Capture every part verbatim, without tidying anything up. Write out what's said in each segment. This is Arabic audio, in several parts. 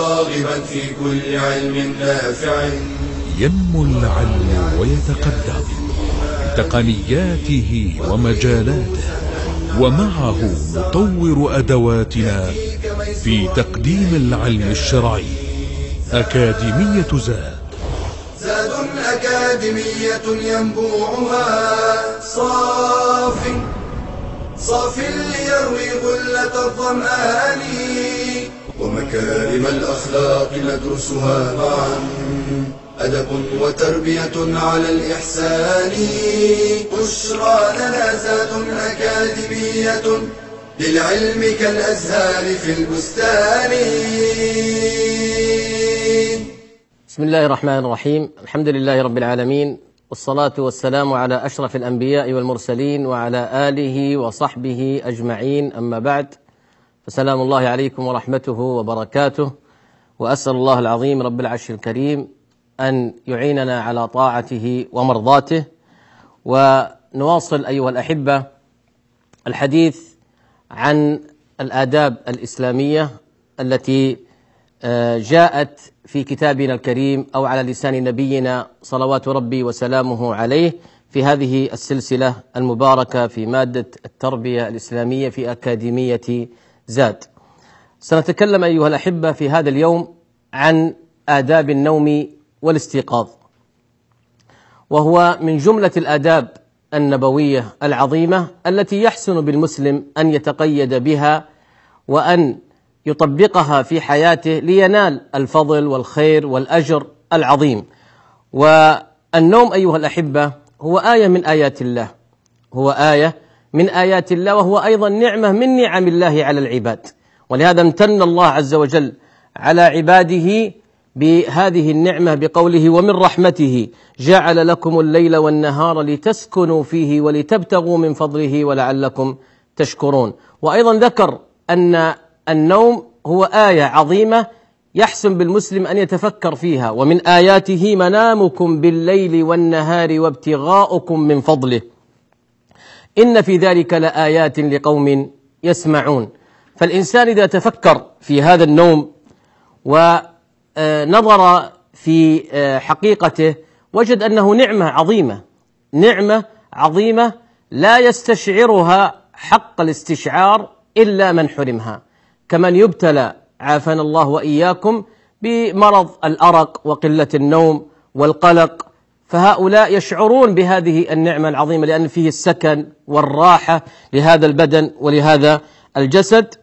راغبا في كل علم نافع. ينمو العلم ويتقدم بتقنياته ومجالاته، ومعه نطور أدواتنا في تقديم العلم الشرعي. أكاديمية زاد، زاد أكاديمية ينبوعها صاف صاف ليروي غلة الظمآن، ومكارم الأخلاق ندرسها معا، أدب وتربية على الإحسان. بشرى لنا زاد أكاديمية للعلم كالأزهار في البستان. بسم الله الرحمن الرحيم. الحمد لله رب العالمين، والصلاة والسلام على أشرف الأنبياء والمرسلين وعلى آله وصحبه أجمعين، أما بعد، فسلام الله عليكم ورحمته وبركاته. وأسأل الله العظيم رب العرش الكريم أن يعيننا على طاعته ومرضاته. ونواصل أيها الأحبة الحديث عن الآداب الإسلامية التي جاءت في كتابنا الكريم أو على لسان نبينا صلوات ربي وسلامه عليه في هذه السلسلة المباركة في مادة التربية الإسلامية في أكاديمية زاد. سنتكلم أيها الأحبة في هذا اليوم عن آداب النوم والاستيقاظ، وهو من جملة الآداب النبوية العظيمة التي يحسن بالمسلم أن يتقيد بها وأن يطبقها في حياته لينال الفضل والخير والأجر العظيم. والنوم أيها الأحبة هو آية من آيات الله، هو آية من آيات الله، وهو أيضا نعمة من نعم الله على العباد. ولهذا امتن الله عز وجل على عباده بهذه النعمة بقوله: ومن رحمته جعل لكم الليل والنهار لتسكنوا فيه ولتبتغوا من فضله ولعلكم تشكرون. وأيضا ذكر أن النوم هو آية عظيمة يحسن بالمسلم أن يتفكر فيها: ومن آياته منامكم بالليل والنهار وابتغاؤكم من فضله إن في ذلك لآيات لقوم يسمعون. فالإنسان إذا تفكر في هذا النوم ونظر في حقيقته وجد أنه نعمة عظيمة، نعمة عظيمة لا يستشعرها حق الاستشعار إلا من حرمها، كمن يبتلى عافانا الله وإياكم بمرض الأرق وقلة النوم والقلق، فهؤلاء يشعرون بهذه النعمة العظيمة لأن فيه السكن والراحة لهذا البدن ولهذا الجسد.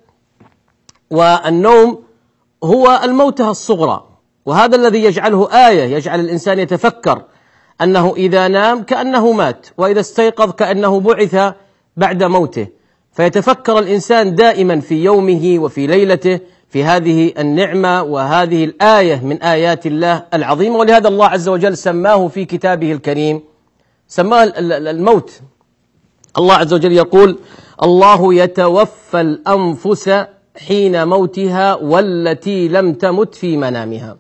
والنوم هو الموتة الصغرى، وهذا الذي يجعله آية، يجعل الإنسان يتفكر أنه إذا نام كأنه مات، وإذا استيقظ كأنه بعث بعد موته، فيتفكر الإنسان دائما في يومه وفي ليلته في هذه النعمة وهذه الآية من آيات الله العظيمة. ولهذا الله عز وجل سماه في كتابه الكريم، سماه الموت. الله عز وجل يقول: الله يتوفى الأنفس حين موتها والتي لم تمت في منامها.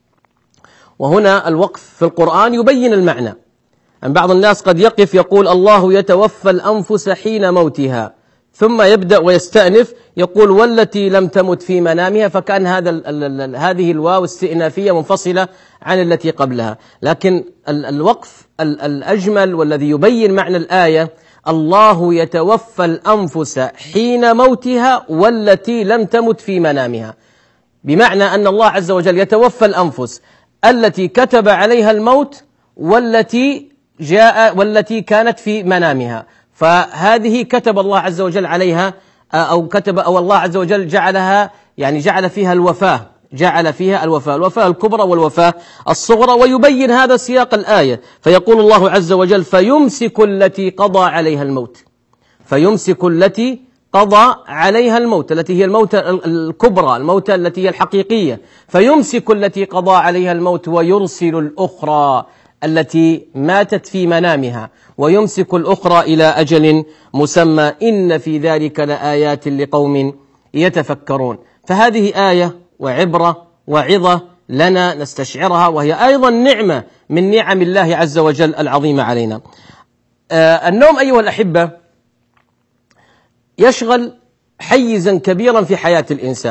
وهنا الوقف في القرآن يبين المعنى. أن بعض الناس قد يقف يقول: الله يتوفى الأنفس حين موتها، ثم يبدأ ويستأنف يقول: والتي لم تمت في منامها، فكان هذا ال ال ال هذه الواو استئنافية منفصلة عن التي قبلها. لكن ال الوقف ال الأجمل والذي يبين معنى الآية: الله يتوفى الأنفس حين موتها والتي لم تمت في منامها، بمعنى أن الله عز وجل يتوفى الأنفس التي كتب عليها الموت والتي جاء والتي كانت في منامها، فهذه كتب الله عز وجل عليها أو كتب أو الله عز وجل جعلها، يعني جعل فيها الوفاة، جعل فيها الوفاة الوفاة الكبرى والوفاة الصغرى. ويبين هذا سياق الآية، فيقول الله عز وجل: فيمسك التي قضى عليها الموت، فيمسك التي قضى عليها الموت، التي هي الموت الكبرى، الموت التي هي الحقيقية، فيمسك التي قضى عليها الموت ويرسل الأخرى التي ماتت في منامها، ويمسك الأخرى إلى أجل مسمى إن في ذلك لآيات لقوم يتفكرون. فهذه آية وعبرة وعظة لنا نستشعرها، وهي أيضا نعمة من نعم الله عز وجل العظيمة علينا. آه النوم أيها الأحبة يشغل حيزا كبيرا في حياة الإنسان،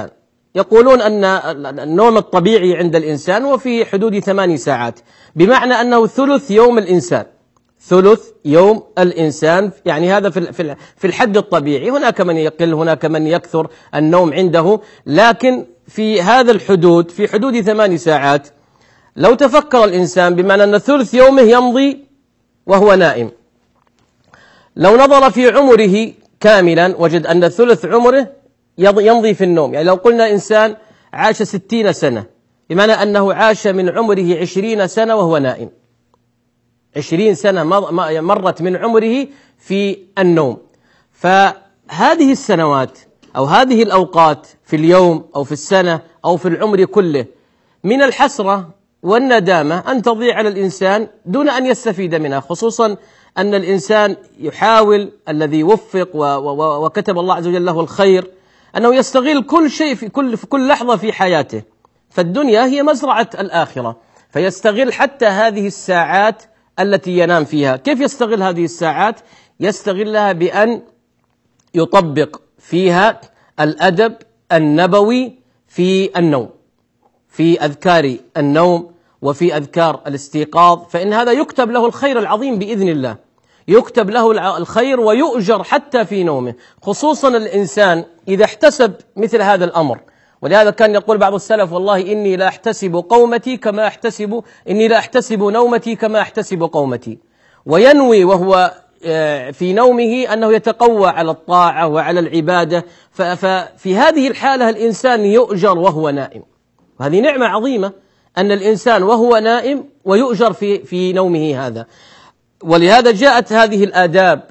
يقولون أن النوم الطبيعي عند الإنسان هو في حدود ثماني ساعات، بمعنى أنه ثلث يوم الإنسان، ثلث يوم الإنسان، يعني هذا في الحد الطبيعي. هناك من يقل، هناك من يكثر النوم عنده، لكن في هذا الحدود، في حدود ثماني ساعات. لو تفكر الإنسان بمعنى أن ثلث يومه يمضي وهو نائم، لو نظر في عمره كاملا وجد أن ثلث عمره يمضي في النوم. يعني لو قلنا إنسان عاش ستين سنة، بمعنى أنه عاش من عمره عشرين سنة وهو نائم، عشرين سنة مرت من عمره في النوم. فهذه السنوات أو هذه الأوقات في اليوم أو في السنة أو في العمر كله من الحسرة والندامة أن تضيع على الإنسان دون أن يستفيد منها، خصوصا أن الإنسان يحاول، الذي وفق وكتب الله عز وجل له الخير، أنه يستغل كل شيء في كل, في كل لحظة في حياته. فالدنيا هي مزرعة الآخرة، فيستغل حتى هذه الساعات التي ينام فيها. كيف يستغل هذه الساعات؟ يستغلها بأن يطبق فيها الأدب النبوي في النوم، في أذكار النوم وفي أذكار الاستيقاظ، فإن هذا يكتب له الخير العظيم بإذن الله، يكتب له الخير ويؤجر حتى في نومه، خصوصا الإنسان إذا احتسب مثل هذا الأمر. ولهذا كان يقول بعض السلف: والله إني لا أحتسب قومتي كما أحتسب إني لا أحتسب نومتي كما أحتسب قومتي، وينوي وهو في نومه أنه يتقوى على الطاعة وعلى العبادة. ففي هذه الحالة الإنسان يؤجر وهو نائم، وهذه نعمة عظيمة أن الإنسان وهو نائم ويؤجر في في نومه هذا. ولهذا جاءت هذه الآداب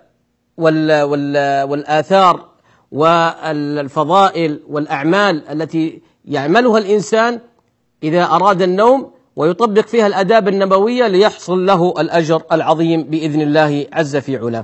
والآثار والفضائل والأعمال التي يعملها الإنسان إذا أراد النوم، ويطبق فيها الآداب النبوية ليحصل له الأجر العظيم بإذن الله عز في علاه.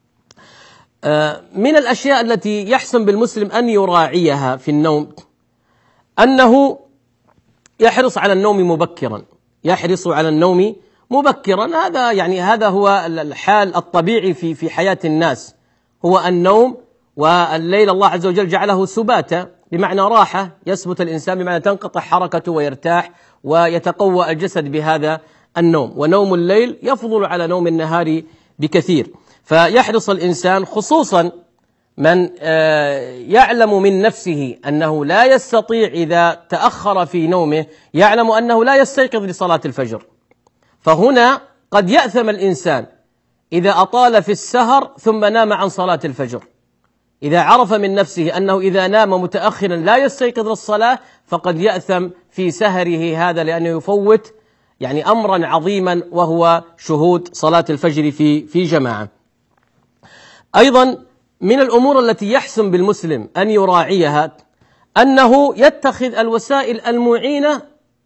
من الأشياء التي يحسن بالمسلم أن يراعيها في النوم أنه يحرص على النوم مبكرا، يحرص على النوم مبكرا. هذا يعني هذا هو الحال الطبيعي في في حياة الناس، هو النوم. والليل الله عز وجل جعله سباتا، بمعنى راحة، يثبت الإنسان بمعنى تنقطع حركته ويرتاح ويتقوى الجسد بهذا النوم. ونوم الليل يفضل على نوم النهار بكثير. فيحرص الإنسان، خصوصا من يعلم من نفسه أنه لا يستطيع إذا تأخر في نومه، يعلم أنه لا يستيقظ لصلاة الفجر، فهنا قد يأثم الإنسان إذا أطال في السهر ثم نام عن صلاة الفجر. إذا عرف من نفسه أنه إذا نام متأخرا لا يستيقظ للصلاة، فقد يأثم في سهره هذا، لأنه يفوت يعني أمرا عظيما وهو شهود صلاة الفجر في في جماعة. أيضا من الأمور التي يحسن بالمسلم أن يراعيها أنه يتخذ الوسائل المعينة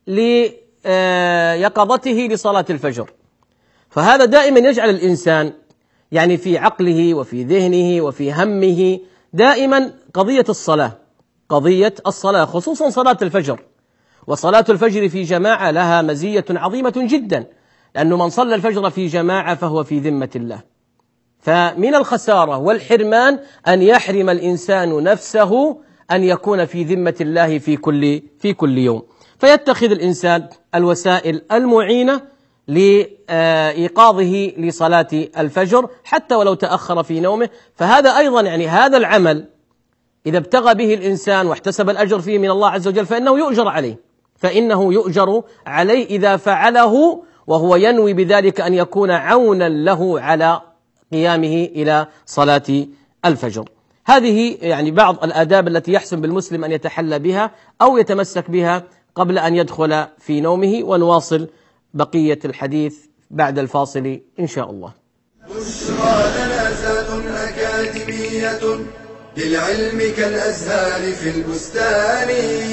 ليقظته لصلاة الفجر. فهذا دائما يجعل الإنسان يعني في عقله وفي ذهنه وفي همه دائما قضية الصلاة، قضية الصلاة، خصوصا صلاة الفجر. وصلاة الفجر في جماعة لها مزية عظيمة جدا، لأنه من صلى الفجر في جماعة فهو في ذمة الله. فمن الخسارة والحرمان أن يحرم الإنسان نفسه أن يكون في ذمة الله في كل في كل يوم. فيتخذ الإنسان الوسائل المعينة لإيقاظه لصلاة الفجر حتى ولو تأخر في نومه. فهذا أيضا يعني هذا العمل إذا ابتغى به الإنسان واحتسب الأجر فيه من الله عز وجل فإنه يؤجر عليه، فإنه يؤجر عليه إذا فعله وهو ينوي بذلك أن يكون عونا له على قيامه إلى صلاة الفجر. هذه يعني بعض الآداب التي يحسن بالمسلم أن يتحلى بها أو يتمسك بها قبل أن يدخل في نومه. ونواصل بقية الحديث بعد الفاصل إن شاء الله. بشرى لنا زاد أكاديمية للعلم كالأزهار في البستان.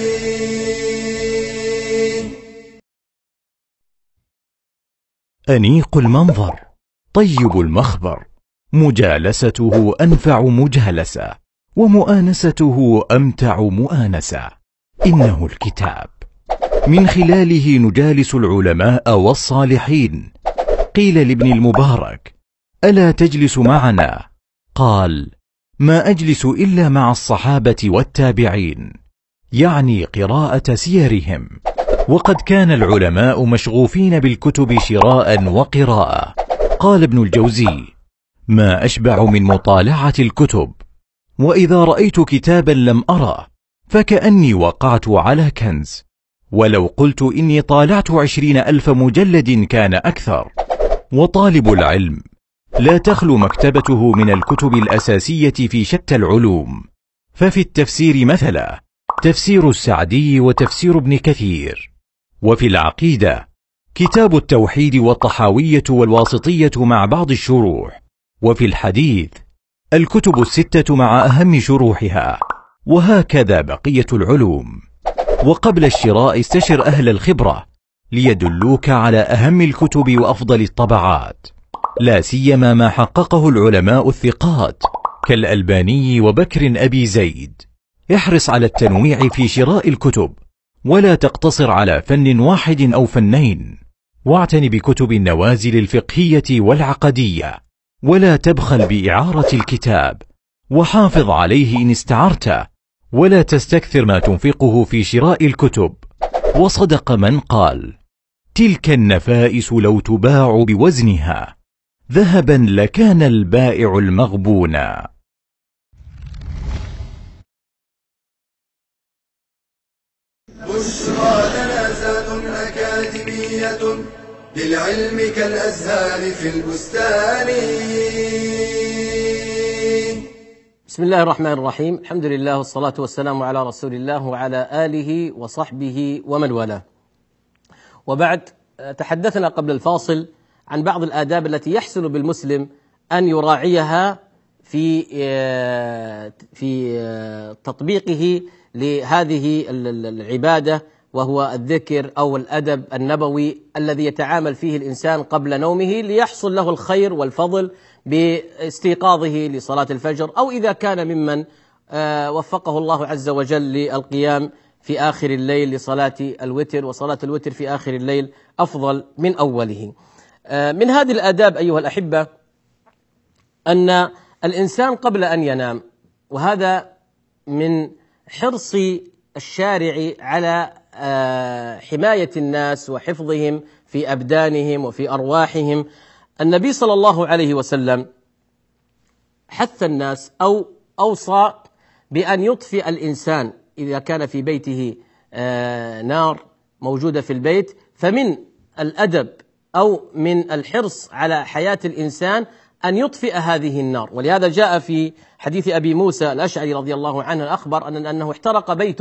أنيق المنظر، طيب المخبر، مجالسته أنفع مجالسة، ومؤانسته أمتع مؤانسة. إنه الكتاب، من خلاله نجالس العلماء والصالحين. قيل لابن المبارك: ألا تجلس معنا؟ قال: ما أجلس إلا مع الصحابة والتابعين. يعني قراءة سيرهم. وقد كان العلماء مشغوفين بالكتب شراء وقراءة. قال ابن الجوزي: ما أشبع من مطالعة الكتب، وإذا رأيت كتابا لم أره فكأني وقعت على كنز، ولو قلت إني طالعت عشرين ألف مجلد كان أكثر. وطالب العلم لا تخلو مكتبته من الكتب الأساسية في شتى العلوم، ففي التفسير مثلا تفسير السعدي وتفسير ابن كثير، وفي العقيدة كتاب التوحيد والطحاوية والواسطية مع بعض الشروح، وفي الحديث الكتب الستة مع أهم شروحها، وهكذا بقية العلوم. وقبل الشراء استشر أهل الخبرة ليدلوك على أهم الكتب وأفضل الطبعات، لا سيما ما حققه العلماء الثقات كالألباني وبكر أبي زيد. احرص على التنويع في شراء الكتب، ولا تقتصر على فن واحد أو فنين، واعتن بكتب النوازل الفقهية والعقدية، ولا تبخل بإعارة الكتاب، وحافظ عليه إن استعرته، ولا تستكثر ما تنفقه في شراء الكتب. وصدق من قال: تلك النفائس لو تباع بوزنها ذهبا لكان البائع المغبونا. بشرى لنا زاد أكاديمية للعلم كالأزهار في البستان. بسم الله الرحمن الرحيم، الحمد لله والصلاة والسلام على رسول الله وعلى آله وصحبه ومن والاه. وبعد، تحدثنا قبل الفاصل عن بعض الآداب التي يحسن بالمسلم أن يراعيها في في تطبيقه لهذه العبادة، وهو الذكر أو الأدب النبوي الذي يتعامل فيه الإنسان قبل نومه ليحصل له الخير والفضل باستيقاظه لصلاة الفجر، أو إذا كان ممن وفقه الله عز وجل للقيام في آخر الليل لصلاة الوتر، وصلاة الوتر في آخر الليل أفضل من أوله. من هذه الآداب أيها الأحبة أن الإنسان قبل أن ينام، وهذا من حرص الشارع على حماية الناس وحفظهم في أبدانهم وفي أرواحهم، النبي صلى الله عليه وسلم حث الناس أو أوصى بأن يطفئ الإنسان إذا كان في بيته نار موجودة في البيت، فمن الأدب أو من الحرص على حياة الإنسان أن يطفئ هذه النار. ولهذا جاء في حديث أبي موسى الأشعري رضي الله عنه أخبر أن أنه احترق بيت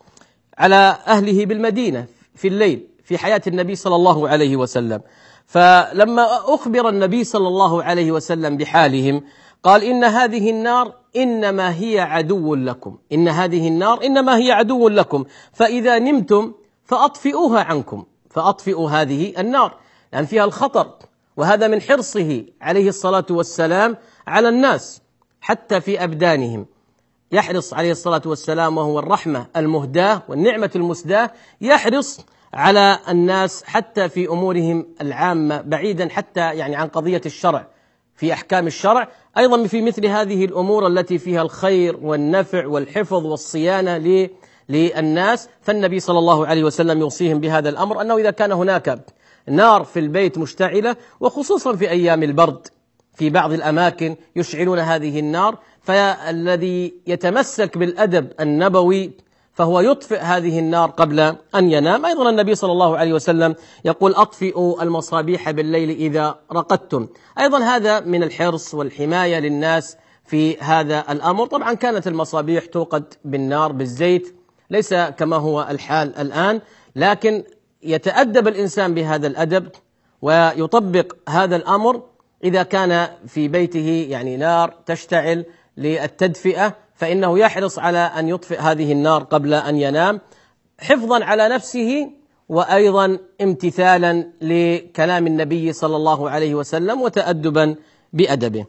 على أهله بالمدينة في الليل في حياة النبي صلى الله عليه وسلم، فلما أخبر النبي صلى الله عليه وسلم بحالهم قال: إن هذه النار إنما هي عدو لكم، إن هذه النار إنما هي عدو لكم، فإذا نمتم فأطفئوها عنكم، فأطفئوا هذه النار، لأن فيها الخطر. وهذا من حرصه عليه الصلاة والسلام على الناس حتى في أبدانهم، يحرص عليه الصلاة والسلام وهو الرحمة المهداة والنعمة المسداة، يحرص على الناس حتى في أمورهم العامة، بعيدا حتى يعني عن قضية الشرع في أحكام الشرع، أيضا في مثل هذه الأمور التي فيها الخير والنفع والحفظ والصيانة للناس. فالنبي صلى الله عليه وسلم يوصيهم بهذا الأمر، أنه إذا كان هناك نار في البيت مشتعلة، وخصوصا في أيام البرد في بعض الأماكن يشعلون هذه النار، فالذي يتمسك بالأدب النبوي فهو يطفئ هذه النار قبل أن ينام. أيضا النبي صلى الله عليه وسلم يقول: أطفئوا المصابيح بالليل إذا رقدتم. أيضا هذا من الحرص والحماية للناس في هذا الأمر. طبعا كانت المصابيح توقد بالنار بالزيت، ليس كما هو الحال الآن، لكن يتأدب الإنسان بهذا الأدب ويطبق هذا الأمر إذا كان في بيته يعني نار تشتعل للتدفئة، فإنه يحرص على أن يطفئ هذه النار قبل أن ينام، حفظا على نفسه وأيضا امتثالا لكلام النبي صلى الله عليه وسلم وتأدبا بأدبه.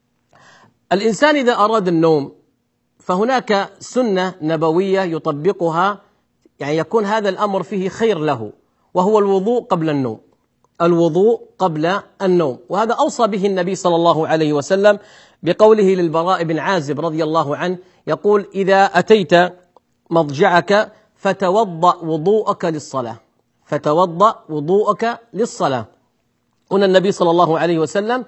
الإنسان إذا أراد النوم فهناك سنة نبوية يطبقها، يعني يكون هذا الأمر فيه خير له، وهو الوضوء قبل النوم، الوضوء قبل النوم. وهذا أوصى به النبي صلى الله عليه وسلم بقوله للبراء بن عازب رضي الله عنه، يقول: إذا أتيت مضجعك فتوضأ وضوءك للصلاة فتوضأ وضوءك للصلاة. هنا النبي صلى الله عليه وسلم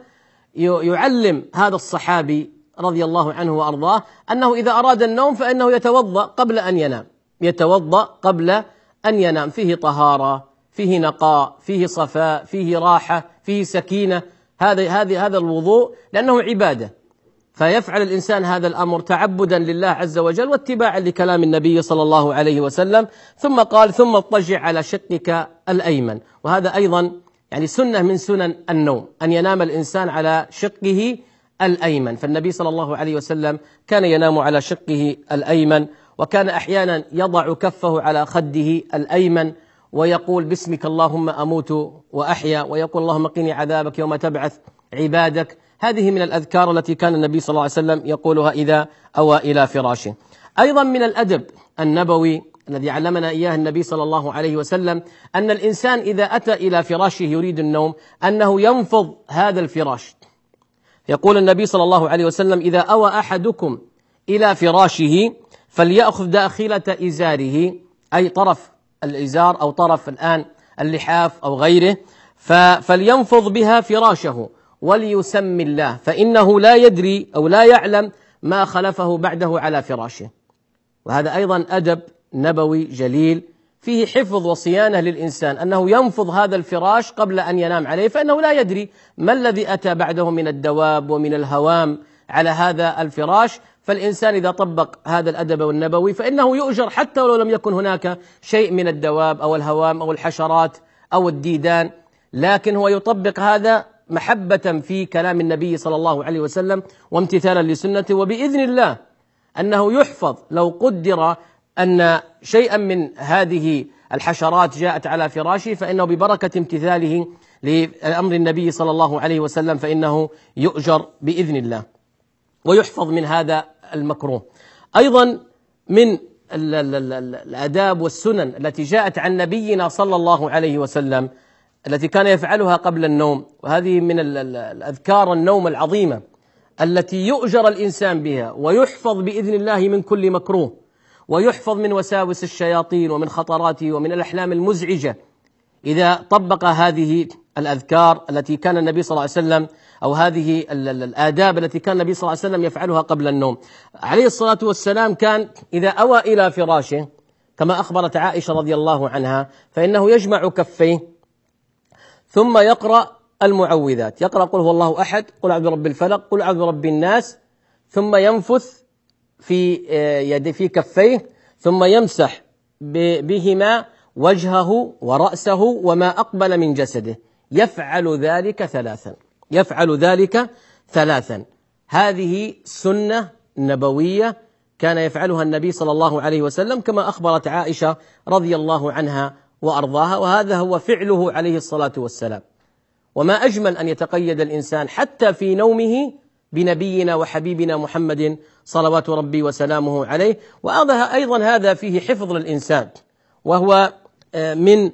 يعلم هذا الصحابي رضي الله عنه وأرضاه أنه إذا أراد النوم فإنه يتوضأ قبل أن ينام يتوضأ قبل أن ينام. فيه طهارة، فيه نقاء، فيه صفاء، فيه راحة، فيه سكينة. هذا هذا هذا الوضوء لأنه عبادة، فيفعل الإنسان هذا الأمر تعبدا لله عز وجل واتباعا لكلام النبي صلى الله عليه وسلم. ثم قال: ثم اضطجع على شقك الأيمن. وهذا أيضا يعني سنة من سنن النوم، أن ينام الإنسان على شقه الأيمن. فالنبي صلى الله عليه وسلم كان ينام على شقه الأيمن، وكان أحيانا يضع كفه على خده الأيمن ويقول: باسمك اللهم أموت وأحيا، ويقول: اللهم قني عذابك يوم تبعث عبادك. هذه من الأذكار التي كان النبي صلى الله عليه وسلم يقولها إذا أوى إلى فراشه. أيضا من الأدب النبوي الذي علمنا إياه النبي صلى الله عليه وسلم أن الإنسان إذا أتى إلى فراشه يريد النوم أنه ينفض هذا الفراش. يقول النبي صلى الله عليه وسلم: إذا أوى أحدكم إلى فراشه فليأخذ داخلة إزاره، أي طرف الإزار أو طرف الآن اللحاف أو غيره، فلينفض بها فراشه وليسمي الله، فإنه لا يدري أو لا يعلم ما خلفه بعده على فراشه. وهذا أيضا أدب نبوي جليل فيه حفظ وصيانة للإنسان، أنه ينفض هذا الفراش قبل أن ينام عليه، فإنه لا يدري ما الذي أتى بعده من الدواب ومن الهوام على هذا الفراش. فالإنسان إذا طبق هذا الأدب النبوي فإنه يؤجر حتى ولو لم يكن هناك شيء من الدواب أو الهوام أو الحشرات أو الديدان، لكن هو يطبق هذا محبة في كلام النبي صلى الله عليه وسلم وامتثالا لسنته، وبإذن الله أنه يحفظ. لو قدر أن شيئا من هذه الحشرات جاءت على فراشه فإنه ببركة امتثاله لأمر النبي صلى الله عليه وسلم فإنه يؤجر بإذن الله ويحفظ من هذا المكروه. أيضا من الآداب والسنن التي جاءت عن نبينا صلى الله عليه وسلم التي كان يفعلها قبل النوم، وهذه من الأذكار النوم العظيمة التي يؤجر الإنسان بها ويحفظ بإذن الله من كل مكروه، ويحفظ من وساوس الشياطين ومن خطراته ومن الأحلام المزعجة إذا طبق هذه الأذكار التي كان النبي صلى الله عليه وسلم أو هذه الآداب التي كان النبي صلى الله عليه وسلم يفعلها قبل النوم. عليه الصلاة والسلام كان إذا أوى إلى فراشه كما أخبرت عائشة رضي الله عنها فإنه يجمع كفيه ثم يقرأ المعوذات، يقرأ قل هو الله أحد، قل أعوذ برب الفلق، قل أعوذ برب الناس، ثم ينفث في يد في كفيه ثم يمسح بهما وجهه ورأسه وما أقبل من جسده، يفعل ذلك ثلاثا يفعل ذلك ثلاثا هذه سنة نبوية كان يفعلها النبي صلى الله عليه وسلم كما أخبرت عائشة رضي الله عنها وأرضاها، وهذا هو فعله عليه الصلاة والسلام. وما أجمل أن يتقيد الإنسان حتى في نومه بنبينا وحبيبنا محمد صلوات ربي وسلامه عليه. وأيضا هذا فيه حفظ للإنسان، وهو من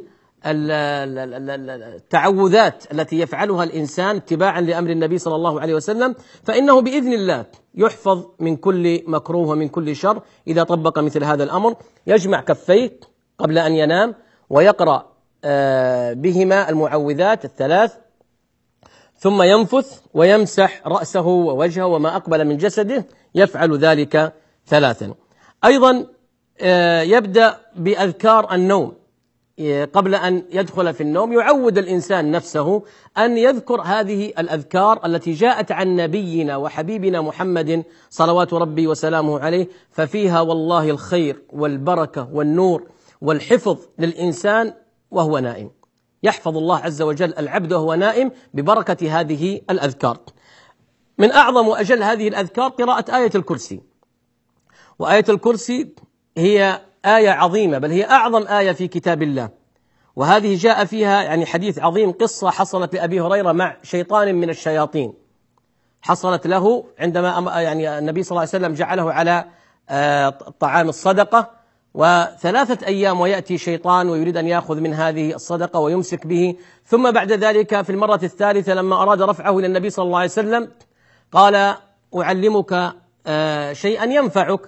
التعوذات التي يفعلها الإنسان اتباعا لأمر النبي صلى الله عليه وسلم، فإنه بإذن الله يحفظ من كل مكروه ومن كل شر إذا طبق مثل هذا الأمر. يجمع كفيه قبل أن ينام ويقرأ بهما المعوذات الثلاث، ثم ينفث ويمسح رأسه ووجهه وما أقبل من جسده، يفعل ذلك ثلاثا. أيضا يبدأ بأذكار النوم قبل أن يدخل في النوم، يعود الإنسان نفسه أن يذكر هذه الأذكار التي جاءت عن نبينا وحبيبنا محمد صلوات ربي وسلامه عليه، ففيها والله الخير والبركة والنور والحفظ للإنسان وهو نائم. يحفظ الله عز وجل العبد وهو نائم ببركة هذه الأذكار. من أعظم وأجل هذه الأذكار قراءة آية الكرسي، وآية الكرسي هي آية عظيمة، بل هي أعظم آية في كتاب الله، وهذه جاء فيها يعني حديث عظيم، قصة حصلت لأبي هريرة مع شيطان من الشياطين، حصلت له عندما يعني النبي صلى الله عليه وسلم جعله على طعام الصدقة، وثلاثة أيام ويأتي شيطان ويريد أن يأخذ من هذه الصدقة ويمسك به، ثم بعد ذلك في المرة الثالثة لما أراد رفعه إلى النبي صلى الله عليه وسلم قال أعلمك شيئا ينفعك،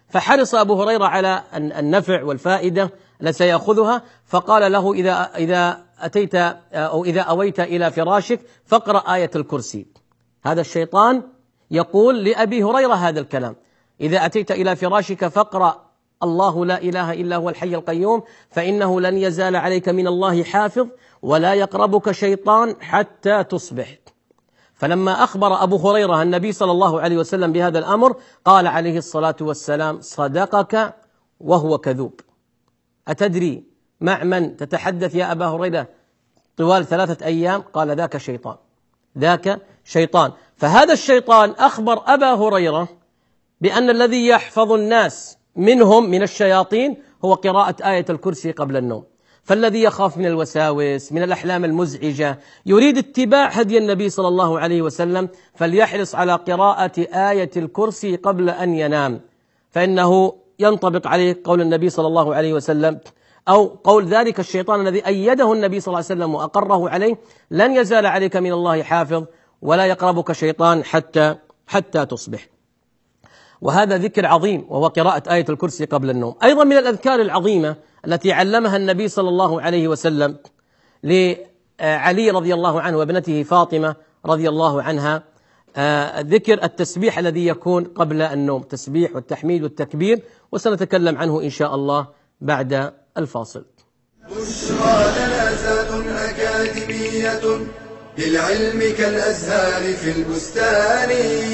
فحرص أبو هريرة على النفع والفائدة التي سيأخذها، فقال له إذا إذا أتيت أو إذا أويت إلى فراشك فاقرأ آية الكرسي. هذا الشيطان يقول لأبي هريرة هذا الكلام: إذا أتيت إلى فراشك فاقرأ الله لا إله إلا هو الحي القيوم فإنه لن يزال عليك من الله حافظ ولا يقربك شيطان حتى تصبح. فلما أخبر أبو هريرة النبي صلى الله عليه وسلم بهذا الأمر قال عليه الصلاة والسلام: صدقك وهو كذوب. أتدري مع من تتحدث يا أبا هريرة طوال ثلاثة أيام؟ قال: ذاك شيطان، ذاك شيطان. فهذا الشيطان أخبر أبا هريرة بأن الذي يحفظ الناس منهم من الشياطين هو قراءة آية الكرسي قبل النوم. فالذي يخاف من الوساوس، من الأحلام المزعجة، يريد اتباع هدي النبي صلى الله عليه وسلم، فليحرص على قراءة آية الكرسي قبل أن ينام، فإنه ينطبق عليه قول النبي صلى الله عليه وسلم أو قول ذلك الشيطان الذي أيده النبي صلى الله عليه وسلم وأقره عليه: لن يزال عليك من الله حافظ ولا يقربك شيطان حتى حتى تصبح. وهذا ذكر عظيم وهو قراءة آية الكرسي قبل النوم. أيضا من الأذكار العظيمة التي علمها النبي صلى الله عليه وسلم لعلي رضي الله عنه وابنته فاطمة رضي الله عنها ذكر التسبيح الذي يكون قبل النوم، التسبيح والتحميد والتكبير، وسنتكلم عنه إن شاء الله بعد الفاصل. بشرى جنازات أكاديمية للعلم كالأزهار في البستان.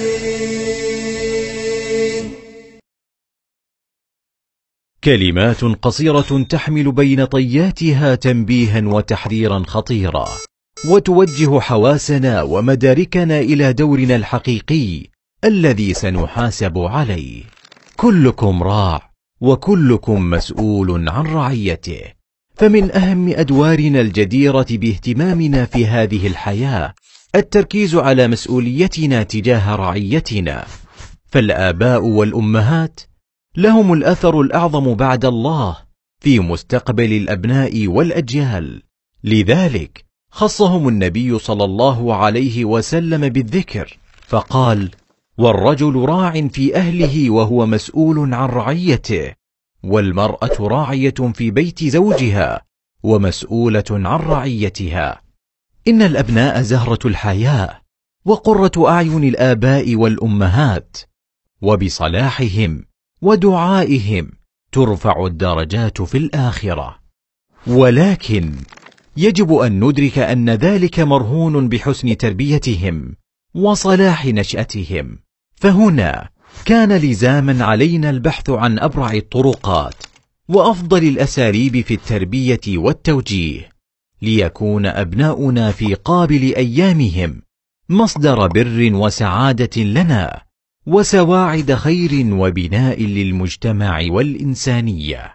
كلمات قصيرة تحمل بين طياتها تنبيها وتحذيرا خطيرا، وتوجه حواسنا ومداركنا إلى دورنا الحقيقي الذي سنحاسب عليه. كلكم راع وكلكم مسؤول عن رعيته. فمن أهم أدوارنا الجديرة باهتمامنا في هذه الحياة التركيز على مسؤوليتنا تجاه رعيتنا. فالآباء والأمهات لهم الأثر الأعظم بعد الله في مستقبل الأبناء والأجيال، لذلك خصهم النبي صلى الله عليه وسلم بالذكر، فقال: والرجل راع في أهله وهو مسؤول عن رعيته، والمرأة راعية في بيت زوجها ومسؤولة عن رعيتها. إن الأبناء زهرة الحياة وقرة أعين الآباء والأمهات، وبصلاحهم ودعائهم ترفع الدرجات في الآخرة. ولكن يجب أن ندرك أن ذلك مرهون بحسن تربيتهم وصلاح نشأتهم. فهنا كان لزاما علينا البحث عن أبرع الطرقات وأفضل الأساليب في التربية والتوجيه، ليكون أبناؤنا في قابل أيامهم مصدر بر وسعادة لنا، وسواعد خير وبناء للمجتمع والإنسانية.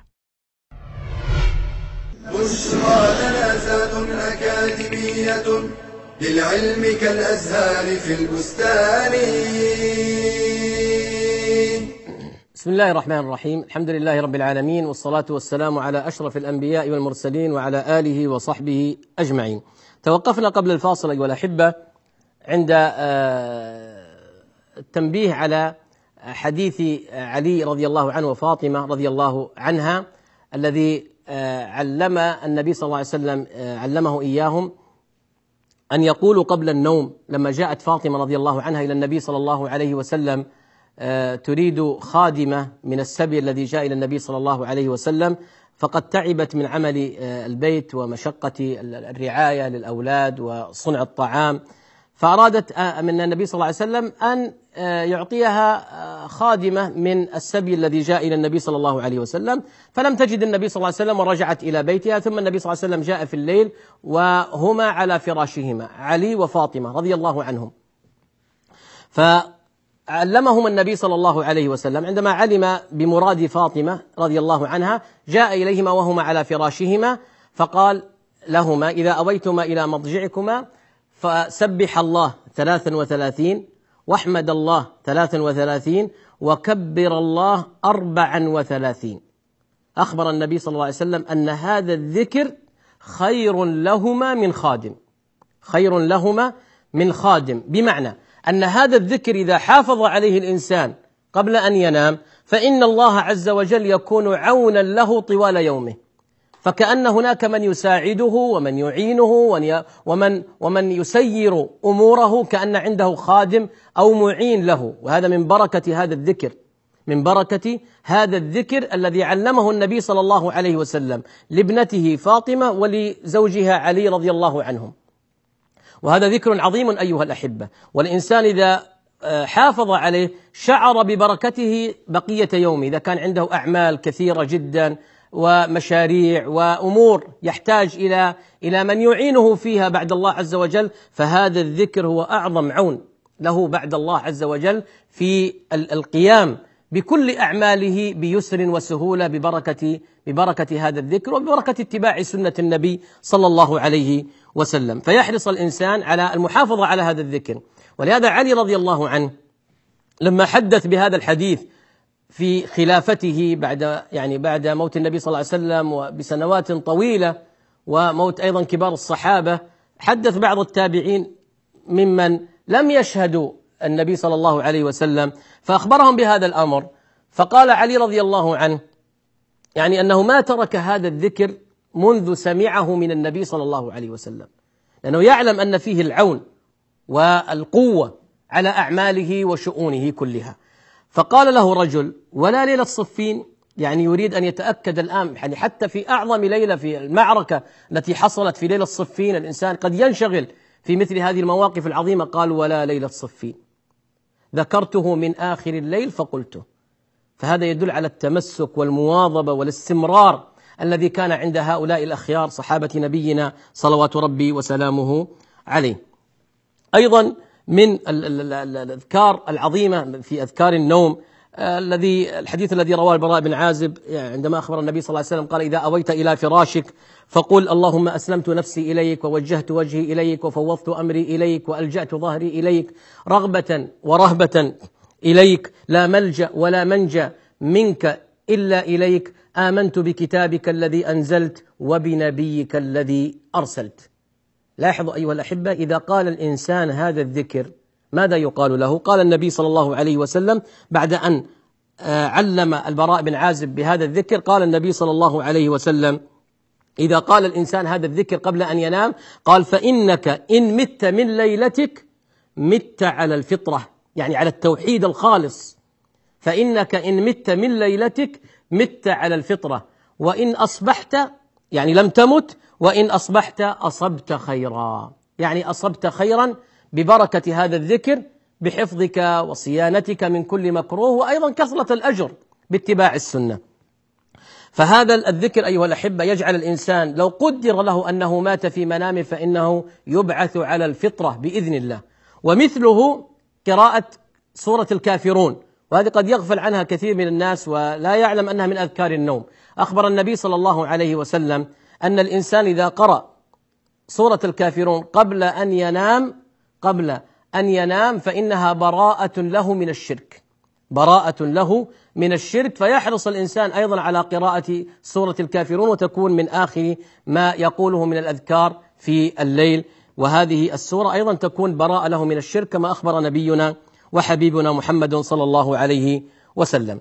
بشرى جنازات أكاديمية للعلم كالأزهار في البستان. بسم الله الرحمن الرحيم. الحمد لله رب العالمين، والصلاة والسلام على أشرف الأنبياء والمرسلين وعلى آله وصحبه أجمعين. توقفنا قبل الفاصل أيها الأحبة عند التنبيه على حديث علي رضي الله عنه وفاطمة رضي الله عنها الذي علم النبي صلى الله عليه وسلم علمه إياهم أن يقولوا قبل النوم. لما جاءت فاطمة رضي الله عنها إلى النبي صلى الله عليه وسلم تريد خادمة من السبي الذي جاء إلى النبي صلى الله عليه وسلم، فقد تعبت من عمل البيت ومشقة الرعاية للأولاد وصنع الطعام، فأرادت من النبي صلى الله عليه وسلم أن يعطيها خادمة من السبي الذي جاء إلى النبي صلى الله عليه وسلم، فلم تجد النبي صلى الله عليه وسلم ورجعت إلى بيتها. ثم النبي صلى الله عليه وسلم جاء في الليل وهما على فراشهما، علي وفاطمة رضي الله عنهم، فعلمهم النبي صلى الله عليه وسلم. عندما علم بمراد فاطمة رضي الله عنها جاء إليهما وهما على فراشهما، فقال لهما: إذا أويتما إلى مضجعكما فسبح الله ثلاثا وثلاثين، واحمد الله ثلاثا وثلاثين، وكبر الله أربعا وثلاثين. أخبر النبي صلى الله عليه وسلم أن هذا الذكر خير لهما من خادم، خير لهما من خادم، بمعنى أن هذا الذكر إذا حافظ عليه الإنسان قبل أن ينام فإن الله عز وجل يكون عونا له طوال يومه، فكأن هناك من يساعده ومن يعينه ومن ومن يسير أموره، كأن عنده خادم أو معين له. وهذا من بركة هذا الذكر، من بركة هذا الذكر الذي علمه النبي صلى الله عليه وسلم لابنته فاطمة ولزوجها علي رضي الله عنهم. وهذا ذكر عظيم أيها الأحبة، والإنسان إذا حافظ عليه شعر ببركته بقية يومه. إذا كان عنده أعمال كثيرة جدا ومشاريع وأمور يحتاج إلى إلى من يعينه فيها بعد الله عز وجل، فهذا الذكر هو أعظم عون له بعد الله عز وجل في القيام بكل أعماله بيسر وسهولة ببركة ببركة هذا الذكر وببركة اتباع سنة النبي صلى الله عليه وسلم. فيحرص الإنسان على المحافظة على هذا الذكر. ولهذا علي رضي الله عنه لما حدث بهذا الحديث في خلافته بعد يعني بعد موت النبي صلى الله عليه وسلم وبسنوات طويلة وموت أيضا كبار الصحابة، حدث بعض التابعين ممن لم يشهدوا النبي صلى الله عليه وسلم فأخبرهم بهذا الأمر، فقال علي رضي الله عنه يعني أنه ما ترك هذا الذكر منذ سمعه من النبي صلى الله عليه وسلم، لأنه يعلم أن فيه العون والقوة على أعماله وشؤونه كلها. فقال له رجل: ولا ليلة صفين؟ يعني يريد أن يتأكد الآن، يعني حتى في أعظم ليلة في المعركة التي حصلت في ليلة صفين الإنسان قد ينشغل في مثل هذه المواقف العظيمة. قال: ولا ليلة صفين، ذكرته من آخر الليل فقلته. فهذا يدل على التمسك والمواظبة والاستمرار الذي كان عند هؤلاء الأخيار صحابة نبينا صلوات ربي وسلامه عليه. أيضا من الأذكار العظيمة في أذكار النوم الذي الحديث الذي رواه البراء بن عازب عندما أخبر النبي صلى الله عليه وسلم قال: إذا أويت إلى فراشك فقل اللهم أسلمت نفسي إليك ووجهت وجهي إليك وفوضت أمري إليك وألجأت ظهري إليك رغبة ورهبة إليك، لا ملجأ ولا منجى منك إلا إليك، آمنت بكتابك الذي أنزلت وبنبيك الذي أرسلت. لاحظوا أيها الأحبة، إذا قال الإنسان هذا الذكر ماذا يقال له؟ قال النبي صلى الله عليه وسلم بعد أن علم البراء بن عازب بهذا الذكر، قال النبي صلى الله عليه وسلم: إذا قال الإنسان هذا الذكر قبل أن ينام قال: فإنك إن مت من ليلتك مت على الفطرة، يعني على التوحيد الخالص. فإنك إن مت من ليلتك مت على الفطرة، وإن أصبحت يعني لم تمت، وإن أصبحت أصبت خيرا، يعني أصبت خيرا ببركة هذا الذكر بحفظك وصيانتك من كل مكروه، وأيضا كثرة الأجر باتباع السنة. فهذا الذكر أيها الأحبة يجعل الإنسان لو قدر له أنه مات في منامه فإنه يبعث على الفطرة بإذن الله. ومثله قراءة سورة الكافرون، وهذه قد يغفل عنها كثير من الناس ولا يعلم أنها من أذكار النوم. أخبر النبي صلى الله عليه وسلم أن الإنسان إذا قرأ سورة الكافرون قبل أن ينام قبل أن ينام فإنها براءة له من الشرك، براءة له من الشرك. فيحرص الإنسان أيضا على قراءة سورة الكافرون، وتكون من آخر ما يقوله من الأذكار في الليل. وهذه السورة أيضا تكون براءة له من الشرك كما أخبر نبينا وحبيبنا محمد صلى الله عليه وسلم.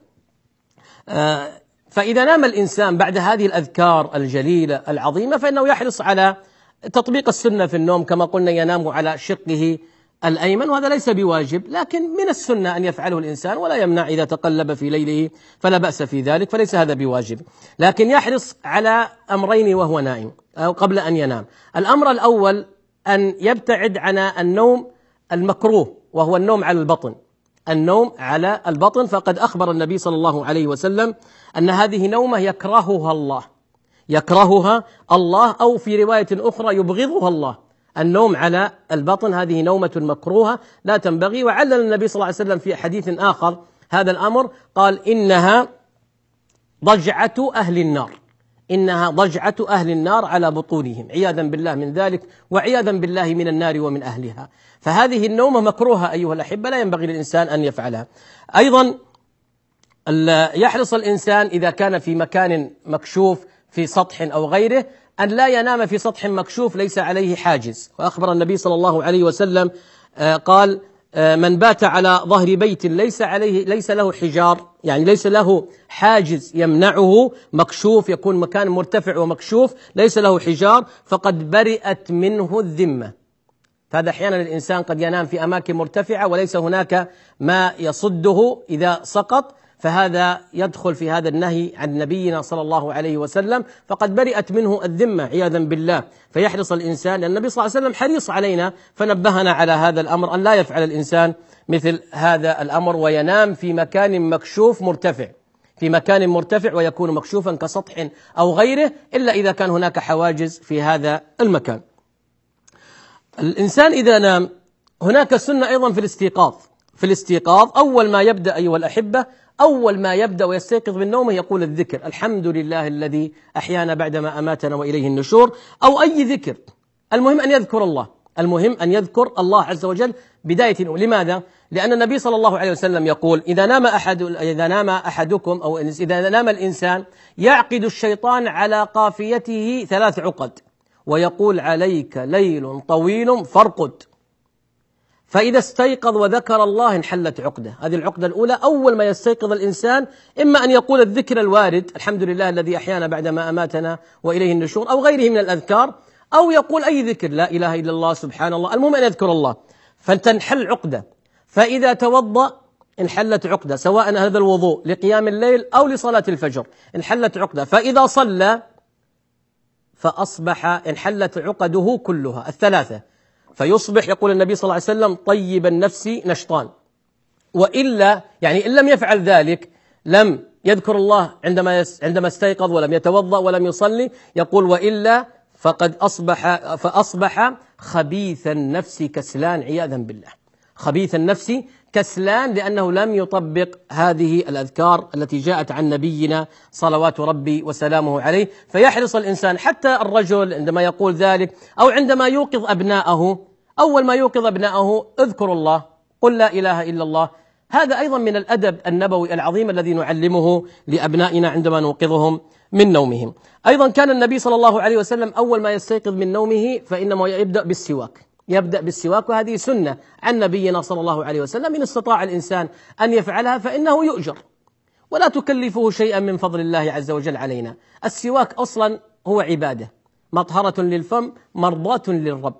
فإذا نام الإنسان بعد هذه الأذكار الجليلة العظيمة فإنه يحرص على تطبيق السنة في النوم، كما قلنا ينام على شقه الأيمن، وهذا ليس بواجب، لكن من السنة أن يفعله الإنسان، ولا يمنع إذا تقلب في ليله فلا بأس في ذلك، فليس هذا بواجب. لكن يحرص على أمرين وهو نائم أو قبل أن ينام. الأمر الأول أن يبتعد عن النوم المكروه، وهو النوم على البطن، النوم على البطن. فقد أخبر النبي صلى الله عليه وسلم أن هذه نومة يكرهها الله، يكرهها الله، أو في رواية أخرى يبغضها الله. النوم على البطن هذه نومة مكروهة لا تنبغي. وعلل النبي صلى الله عليه وسلم في حديث آخر هذا الأمر، قال: إنها ضجعة أهل النار، إنها ضجعة أهل النار على بطونهم، عياذا بالله من ذلك وعياذا بالله من النار ومن أهلها. فهذه النومة مكروهة أيها الأحبة، لا ينبغي للإنسان أن يفعلها. أيضا يحرص الإنسان إذا كان في مكان مكشوف في سطح أو غيره أن لا ينام في سطح مكشوف ليس عليه حاجز. وأخبر النبي صلى الله عليه وسلم قال: من بات على ظهر بيت ليس عليه ليس له حجار، يعني ليس له حاجز يمنعه، مكشوف، يكون مكان مرتفع ومكشوف ليس له حجار، فقد برئت منه الذمة. فهذا أحيانا الإنسان قد ينام في أماكن مرتفعة وليس هناك ما يصده إذا سقط، فهذا يدخل في هذا النهي عن نبينا صلى الله عليه وسلم، فقد برئت منه الذمة عياذا بالله. فيحرص الإنسان، لأن النبي صلى الله عليه وسلم حريص علينا فنبهنا على هذا الأمر، أن لا يفعل الإنسان مثل هذا الأمر وينام في مكان مكشوف مرتفع، في مكان مرتفع ويكون مكشوفا كسطح أو غيره، إلا إذا كان هناك حواجز في هذا المكان. الإنسان إذا نام هناك سنة أيضا في الاستيقاظ. في الاستيقاظ أول ما يبدأ أيها الأحبة، أول ما يبدأ ويستيقظ من نومه يقول الذكر: الحمد لله الذي أحيانا بعدما أماتنا وإليه النشور، أو أي ذكر، المهم أن يذكر الله، المهم أن يذكر الله عز وجل بداية النوم. لماذا؟ لأن النبي صلى الله عليه وسلم يقول: إذا نام أحد إذا نام أحدكم أو إذا نام الإنسان يعقد الشيطان على قافيته ثلاث عقد ويقول: عليك ليل طويل فارقد. فإذا استيقظ وذكر الله انحلت عقدة. هذه العقدة الأولى، أول ما يستيقظ الإنسان إما أن يقول الذكر الوارد: الحمد لله الذي أحيانا بعدما أماتنا وإليه النشور، أو غيره من الأذكار، أو يقول أي ذكر، لا إله إلا الله، سبحان الله، المهم أن يذكر الله فتنحل عقدة. فإذا توضأ انحلت عقدة، سواء هذا الوضوء لقيام الليل أو لصلاة الفجر انحلت عقدة. فإذا صلى فأصبح انحلت عقده كلها الثلاثة، فيصبح يقول النبي صلى الله عليه وسلم: طيب النفس نشطان. وإلا يعني إن لم يفعل ذلك، لم يذكر الله عندما عندما استيقظ ولم يتوضأ ولم يصلي، يقول: وإلا فقد أصبح فأصبح خبيث النفس كسلان عياذا بالله. خبيث النفس كسلان، لأنه لم يطبق هذه الأذكار التي جاءت عن نبينا صلوات ربي وسلامه عليه. فيحرص الإنسان، حتى الرجل عندما يقول ذلك أو عندما يوقظ أبناءه، أول ما يوقظ أبناءه: اذكروا الله، قل لا إله إلا الله. هذا أيضا من الأدب النبوي العظيم الذي نعلمه لأبنائنا عندما نوقظهم من نومهم. أيضا كان النبي صلى الله عليه وسلم أول ما يستيقظ من نومه فإنما يبدأ بالسواك، يبدأ بالسواك، وهذه سنة عن نبينا صلى الله عليه وسلم، إن استطاع الإنسان أن يفعلها فإنه يؤجر ولا تكلفه شيئا من فضل الله عز وجل علينا. السواك أصلا هو عبادة، مطهرة للفم مرضاة للرب.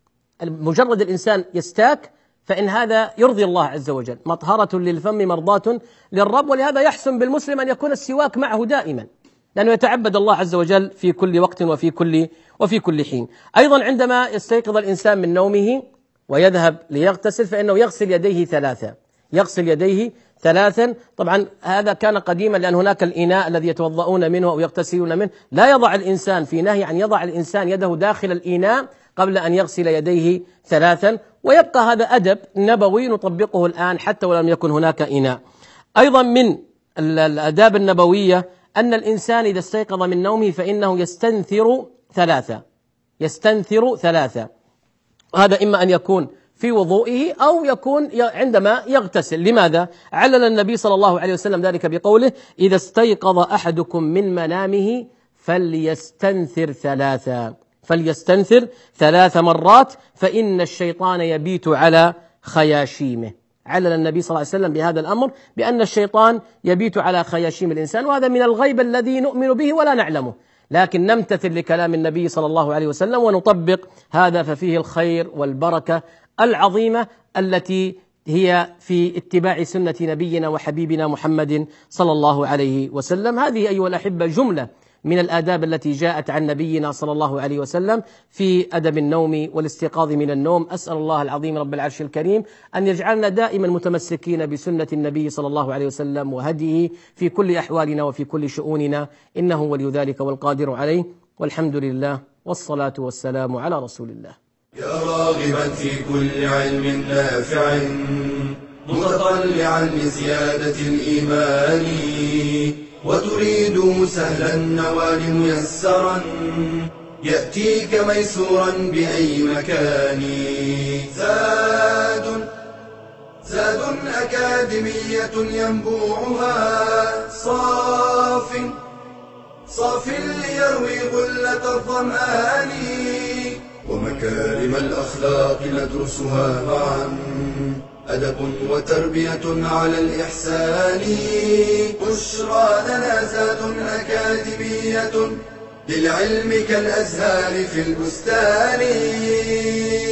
مجرد الإنسان يستاك فإن هذا يرضي الله عز وجل، مطهرة للفم مرضاة للرب. ولهذا يحسن بالمسلم أن يكون السواك معه دائما، لأنه يتعبد الله عز وجل في كل وقت وفي كل وفي كل حين. أيضا عندما يستيقظ الإنسان من نومه ويذهب ليغتسل فإنه يغسل يديه ثلاثة، يغسل يديه ثلاثا. طبعا هذا كان قديما، لأن هناك الإناء الذي يتوضؤون منه أو يغتسلون منه، لا يضع الإنسان، في نهي أن يضع الإنسان يده داخل الإناء قبل أن يغسل يديه ثلاثا. ويبقى هذا أدب نبوي نطبقه الآن حتى ولم يكن هناك إناء. أيضا من الآداب النبوية أن الإنسان إذا استيقظ من نومه فإنه يستنثر ثلاثة، يستنثر ثلاثة. هذا إما أن يكون في وضوئه أو يكون عندما يغتسل. لماذا؟ علل النبي صلى الله عليه وسلم ذلك بقوله: إذا استيقظ أحدكم من منامه فليستنثر ثلاثة، فليستنثر ثلاث مرات فإن الشيطان يبيت على خياشيمه. علل النبي صلى الله عليه وسلم بهذا الأمر بأن الشيطان يبيت على خياشيم الإنسان، وهذا من الغيب الذي نؤمن به ولا نعلمه، لكن نمتثل لكلام النبي صلى الله عليه وسلم ونطبق هذا، ففيه الخير والبركة العظيمة التي هي في اتباع سنة نبينا وحبيبنا محمد صلى الله عليه وسلم. هذه أيها الأحبة جملة من الآداب التي جاءت عن نبينا صلى الله عليه وسلم في أدب النوم والاستيقاظ من النوم. أسأل الله العظيم رب العرش الكريم أن يجعلنا دائما متمسكين بسنة النبي صلى الله عليه وسلم وهديه في كل أحوالنا وفي كل شؤوننا، إنه ولي ذلك والقادر عليه، والحمد لله والصلاة والسلام على رسول الله. يا راغبا في كل علم نافع متطلعا لزيادة الإيمان، وتريد سهلا النوال ميسرا يأتيك ميسورا بأي مكان. زاد زاد أكاديمية ينبوعها صاف صاف ليروي غلة الظمآن، ومكارم الأخلاق ندرسها معا أدب وتربية على الإحسان. بشرى لنا زاد أكاديمية للعلم كالأزهار في البستان.